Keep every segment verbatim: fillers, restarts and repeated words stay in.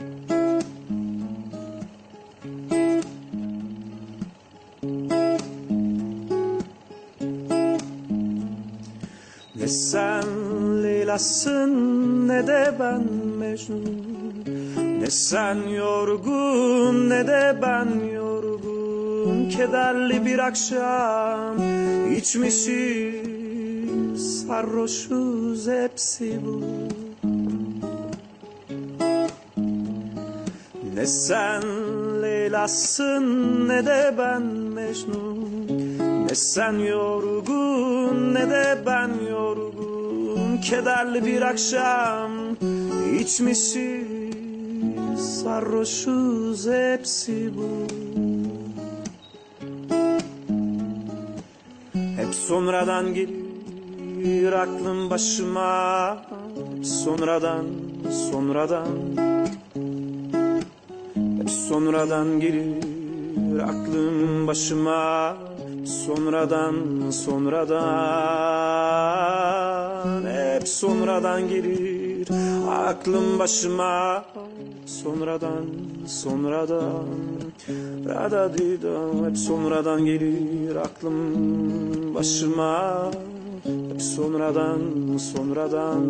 Ne sen Leyla'sın ne de ben Mecnun. Ne sen yorgun ne de ben yorgun. Kederli bir akşam içmişiz, sarhoşuz hepsi bu. Ne sen Leyla'sın ne de ben Mecnun. Ne sen yorgun ne de ben yorgun. Kederli bir akşam içmişiz, sarhoşuz hepsi bu. Hep sonradan gelir aklım başıma. Hep sonradan, sonradan. Hep sonradan gelir aklım başıma. Sonradan, sonradan. Hep sonradan gelir aklım başıma. Sonradan, sonradan. Radadidam. Hep sonradan gelir aklım başıma. Hep sonradan, sonradan.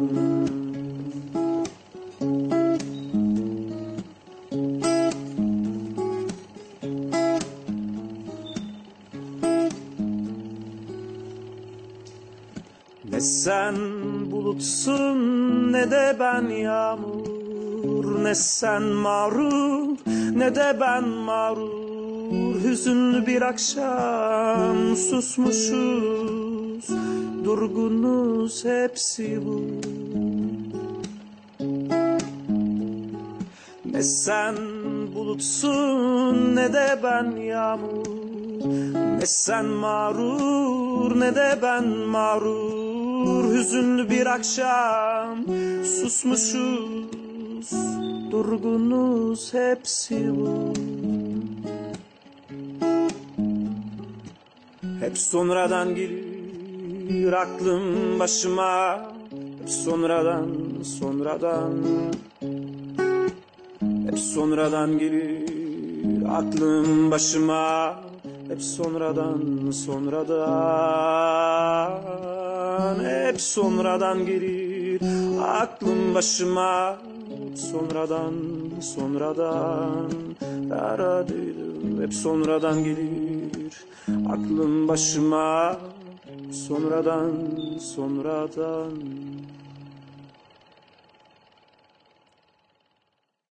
Ne sen bulutsun ne de ben yağmur. Ne sen mağrur ne de ben mağrur. Hüzünlü bir akşam susmuşuz, durgunuz hepsi bu. Ne sen bulutsun ne de ben yağmur. Ne sen mağrur ne de ben mağrur. Hüzünlü bir akşam susmuşuz, durgunuz hepsi bu. Hep sonradan gelir aklım başıma. Hep sonradan, sonradan. Hep sonradan gelir aklım başıma. Hep sonradan, sonradan. Hep sonradan gelir aklım başıma. Hep sonradan, sonradan. Hep sonradan gelir aklım başıma. Sonradan, sonradan.